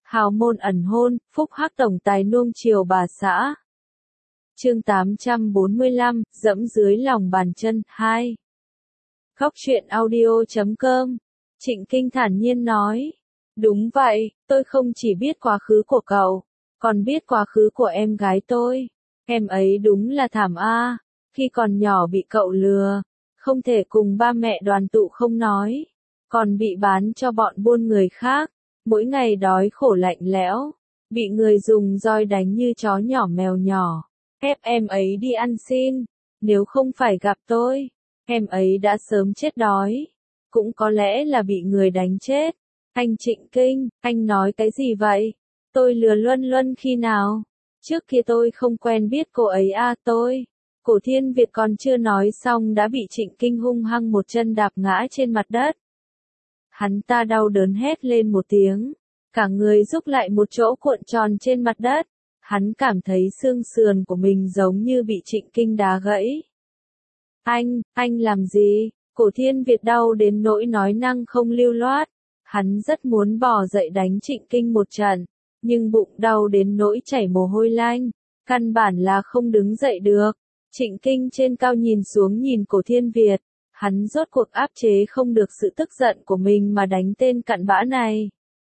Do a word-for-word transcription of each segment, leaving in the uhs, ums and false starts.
Hào môn ẩn hôn, phúc hắc tổng tài nuông chiều bà xã. Chương tám trăm bốn mươi lăm, dẫm dưới lòng bàn chân, hai. Góc truyện audio chấm com. Trịnh Kinh thản nhiên nói. Đúng vậy, tôi không chỉ biết quá khứ của cậu, còn biết quá khứ của em gái tôi. Em ấy đúng là thảm a, khi còn nhỏ bị cậu lừa, không thể cùng ba mẹ đoàn tụ không nói, còn bị bán cho bọn buôn người khác, mỗi ngày đói khổ lạnh lẽo, bị người dùng roi đánh như chó nhỏ mèo nhỏ, ép em ấy đi ăn xin, nếu không phải gặp tôi, em ấy đã sớm chết đói, cũng có lẽ là bị người đánh chết. Anh Trịnh Kinh, anh nói cái gì vậy? Tôi lừa Luân Luân khi nào? Trước kia tôi không quen biết cô ấy à tôi. Cổ Thiên Việt còn chưa nói xong đã bị Trịnh Kinh hung hăng một chân đạp ngã trên mặt đất. Hắn ta đau đớn hét lên một tiếng, cả người rúc lại một chỗ cuộn tròn trên mặt đất. Hắn cảm thấy xương sườn của mình giống như bị Trịnh Kinh đá gãy. Anh, anh làm gì? Cổ Thiên Việt đau đến nỗi nói năng không lưu loát. Hắn rất muốn bò dậy đánh Trịnh Kinh một trận, nhưng bụng đau đến nỗi chảy mồ hôi lanh, căn bản là không đứng dậy được. Trịnh Kinh trên cao nhìn xuống nhìn Cổ Thiên Việt, hắn rốt cuộc áp chế không được sự tức giận của mình mà đánh tên cặn bã này.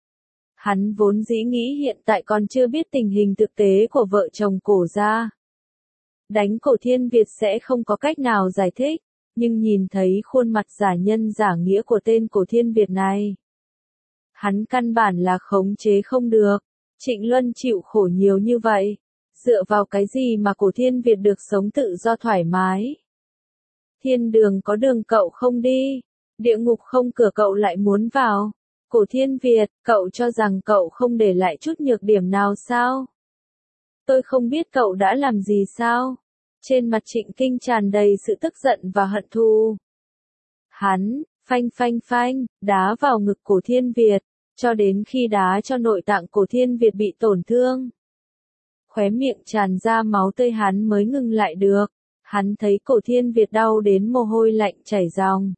Hắn vốn dĩ nghĩ hiện tại còn chưa biết tình hình thực tế của vợ chồng Cổ gia. Đánh Cổ Thiên Việt sẽ không có cách nào giải thích, nhưng nhìn thấy khuôn mặt giả nhân giả nghĩa của tên Cổ Thiên Việt này, hắn căn bản là khống chế không được. Trịnh Luân chịu khổ nhiều như vậy, dựa vào cái gì mà Cổ Thiên Việt được sống tự do thoải mái? Thiên đường có đường cậu không đi, địa ngục không cửa cậu lại muốn vào. Cổ Thiên Việt, cậu cho rằng cậu không để lại chút nhược điểm nào sao? Tôi không biết cậu đã làm gì sao? Trên mặt Trịnh Kinh tràn đầy sự tức giận và hận thù. Hắn, phanh phanh phanh, đá vào ngực Cổ Thiên Việt, cho đến khi đá cho nội tạng Cổ Thiên Việt bị tổn thương. Khóe miệng tràn ra máu tươi hắn mới ngừng lại được. Hắn thấy Cổ Thiên Việt đau đến mồ hôi lạnh chảy ròng.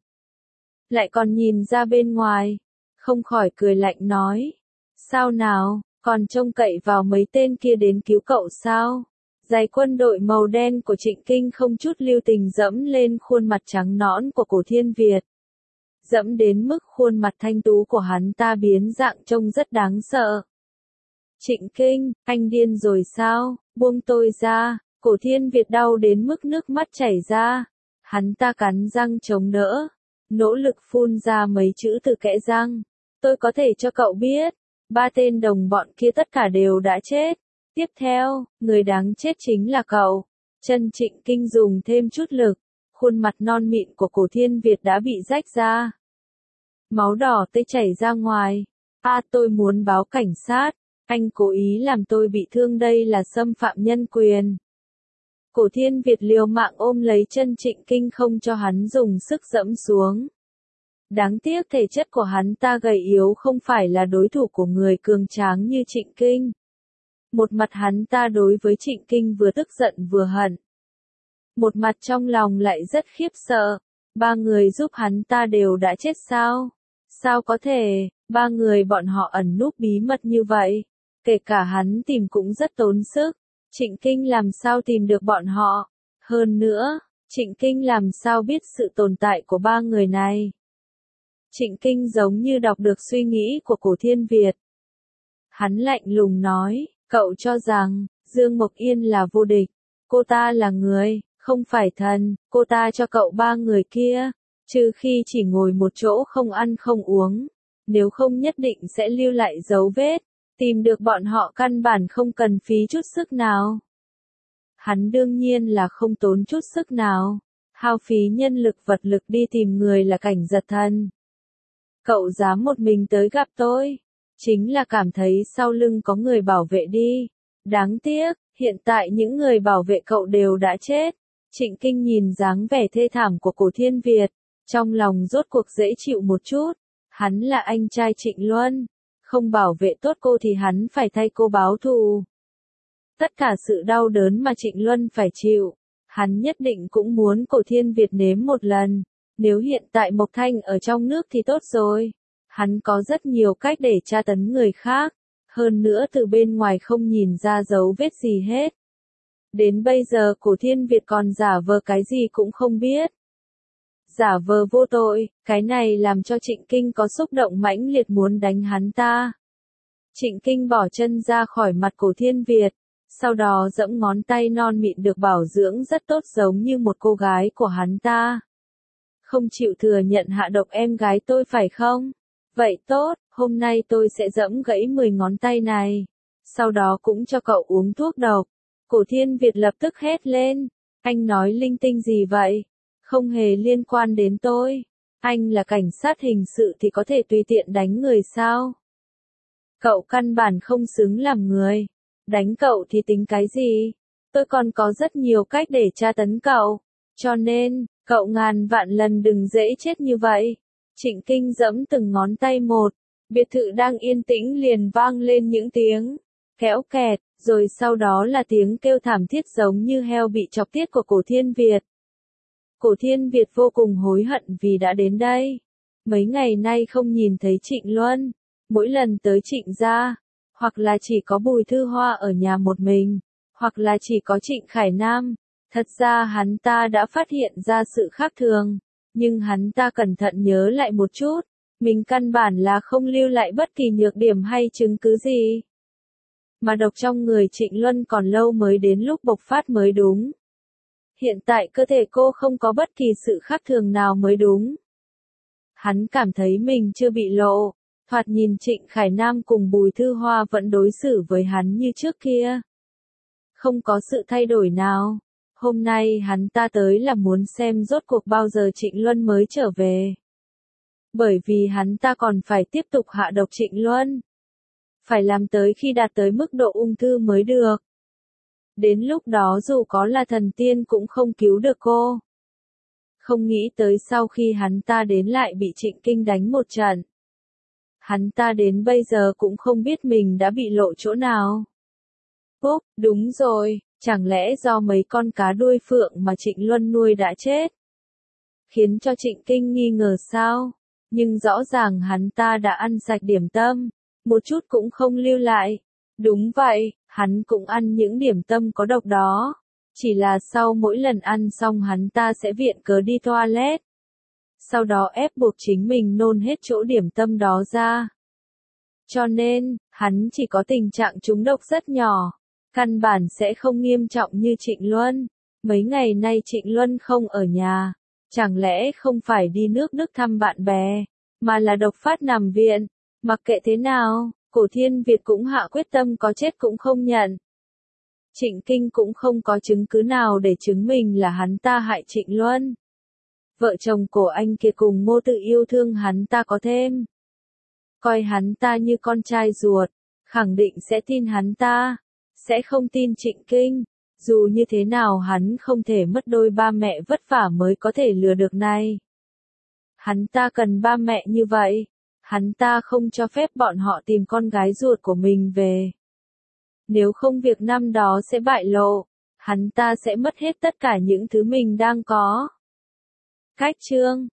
Lại còn nhìn ra bên ngoài, không khỏi cười lạnh nói. Sao nào, còn trông cậy vào mấy tên kia đến cứu cậu sao? Giày quân đội màu đen của Trịnh Kinh không chút lưu tình dẫm lên khuôn mặt trắng nõn của Cổ Thiên Việt. Dẫm đến mức khuôn mặt thanh tú của hắn ta biến dạng trông rất đáng sợ. Trịnh Kinh, anh điên rồi sao? Buông tôi ra. Cổ Thiên Việt đau đến mức nước mắt chảy ra. Hắn ta cắn răng chống đỡ, nỗ lực phun ra mấy chữ từ kẽ răng. Tôi có thể cho cậu biết, ba tên đồng bọn kia tất cả đều đã chết. Tiếp theo, người đáng chết chính là cậu. Chân Trịnh Kinh dùng thêm chút lực, khuôn mặt non mịn của Cổ Thiên Việt đã bị rách ra. Máu đỏ tươi chảy ra ngoài. À, tôi muốn báo cảnh sát, anh cố ý làm tôi bị thương, đây là xâm phạm nhân quyền. Cổ Thiên Việt liều mạng ôm lấy chân Trịnh Kinh không cho hắn dùng sức dẫm xuống. Đáng tiếc thể chất của hắn ta gầy yếu không phải là đối thủ của người cường tráng như Trịnh Kinh. Một mặt hắn ta đối với Trịnh Kinh vừa tức giận vừa hận. Một mặt trong lòng lại rất khiếp sợ. Ba người giúp hắn ta đều đã chết sao? Sao có thể, ba người bọn họ ẩn núp bí mật như vậy? Kể cả hắn tìm cũng rất tốn sức. Trịnh Kinh làm sao tìm được bọn họ? Hơn nữa, Trịnh Kinh làm sao biết sự tồn tại của ba người này? Trịnh Kinh giống như đọc được suy nghĩ của Cổ Thiên Việt. Hắn lạnh lùng nói, cậu cho rằng, Dương Mộc Yên là vô địch. Cô ta là người, không phải thần, cô ta cho cậu ba người kia, trừ khi chỉ ngồi một chỗ không ăn không uống. Nếu không nhất định sẽ lưu lại dấu vết. Tìm được bọn họ căn bản không cần phí chút sức nào. Hắn đương nhiên là không tốn chút sức nào. Hao phí nhân lực vật lực đi tìm người là Cảnh Giật Thần. Cậu dám một mình tới gặp tôi, chính là cảm thấy sau lưng có người bảo vệ đi. Đáng tiếc, hiện tại những người bảo vệ cậu đều đã chết. Trịnh Kinh nhìn dáng vẻ thê thảm của Cổ Thiên Việt, trong lòng rốt cuộc dễ chịu một chút. Hắn là anh trai Trịnh Luân. Không bảo vệ tốt cô thì hắn phải thay cô báo thù. Tất cả sự đau đớn mà Trịnh Luân phải chịu, hắn nhất định cũng muốn Cổ Thiên Việt nếm một lần. Nếu hiện tại Mộc Thanh ở trong nước thì tốt rồi. Hắn có rất nhiều cách để tra tấn người khác. Hơn nữa từ bên ngoài không nhìn ra dấu vết gì hết. Đến bây giờ Cổ Thiên Việt còn giả vờ cái gì cũng không biết. Giả vờ vô tội, cái này làm cho Trịnh Kinh có xúc động mãnh liệt muốn đánh hắn ta. Trịnh Kinh bỏ chân ra khỏi mặt Cổ Thiên Việt, sau đó giẫm ngón tay non mịn được bảo dưỡng rất tốt giống như một cô gái của hắn ta. Không chịu thừa nhận hạ độc em gái tôi phải không? Vậy tốt, hôm nay tôi sẽ giẫm gãy mười ngón tay này. Sau đó cũng cho cậu uống thuốc độc. Cổ Thiên Việt lập tức hét lên. Anh nói linh tinh gì vậy? Không hề liên quan đến tôi. Anh là cảnh sát hình sự thì có thể tùy tiện đánh người sao? Cậu căn bản không xứng làm người. Đánh cậu thì tính cái gì? Tôi còn có rất nhiều cách để tra tấn cậu. Cho nên, cậu ngàn vạn lần đừng dễ chết như vậy. Trịnh Kinh giẫm từng ngón tay một. Biệt thự đang yên tĩnh liền vang lên những tiếng kéo kẹt, rồi sau đó là tiếng kêu thảm thiết giống như heo bị chọc tiết của Cổ Thiên Việt. Cổ Thiên Việt vô cùng hối hận vì đã đến đây. Mấy ngày nay không nhìn thấy Trịnh Luân. Mỗi lần tới Trịnh gia, hoặc là chỉ có Bùi Thư Hoa ở nhà một mình, hoặc là chỉ có Trịnh Khải Nam. Thật ra hắn ta đã phát hiện ra sự khác thường, nhưng hắn ta cẩn thận nhớ lại một chút, mình căn bản là không lưu lại bất kỳ nhược điểm hay chứng cứ gì. Mà độc trong người Trịnh Luân còn lâu mới đến lúc bộc phát mới đúng. Hiện tại cơ thể cô không có bất kỳ sự khác thường nào mới đúng. Hắn cảm thấy mình chưa bị lộ, thoạt nhìn Trịnh Khải Nam cùng Bùi Thư Hoa vẫn đối xử với hắn như trước kia. Không có sự thay đổi nào. Hôm nay hắn ta tới là muốn xem rốt cuộc bao giờ Trịnh Luân mới trở về. Bởi vì hắn ta còn phải tiếp tục hạ độc Trịnh Luân. Phải làm tới khi đạt tới mức độ ung thư mới được. Đến lúc đó dù có là thần tiên cũng không cứu được cô. Không nghĩ tới sau khi hắn ta đến lại bị Trịnh Kinh đánh một trận. Hắn ta đến bây giờ cũng không biết mình đã bị lộ chỗ nào. Úp, đúng rồi, chẳng lẽ do mấy con cá đuôi phượng mà Trịnh Luân nuôi đã chết? Khiến cho Trịnh Kinh nghi ngờ sao? Nhưng rõ ràng hắn ta đã ăn sạch điểm tâm, một chút cũng không lưu lại. Đúng vậy, hắn cũng ăn những điểm tâm có độc đó. Chỉ là sau mỗi lần ăn xong hắn ta sẽ viện cớ đi toilet. Sau đó ép buộc chính mình nôn hết chỗ điểm tâm đó ra. Cho nên, hắn chỉ có tình trạng trúng độc rất nhỏ. Căn bản sẽ không nghiêm trọng như Trịnh Luân. Mấy ngày nay Trịnh Luân không ở nhà. Chẳng lẽ không phải đi nước Đức thăm bạn bè, mà là độc phát nằm viện. Mặc kệ thế nào, Cổ Thiên Việt cũng hạ quyết tâm có chết cũng không nhận. Trịnh Kinh cũng không có chứng cứ nào để chứng minh là hắn ta hại Trịnh Luân. Vợ chồng của anh kia cùng Ngô Tự yêu thương hắn ta có thêm. Coi hắn ta như con trai ruột, khẳng định sẽ tin hắn ta, sẽ không tin Trịnh Kinh. Dù như thế nào hắn không thể mất đôi ba mẹ vất vả mới có thể lừa được này. Hắn ta cần ba mẹ như vậy. Hắn ta không cho phép bọn họ tìm con gái ruột của mình về. Nếu không việc năm đó sẽ bại lộ. Hắn ta sẽ mất hết tất cả những thứ mình đang có. Cách chương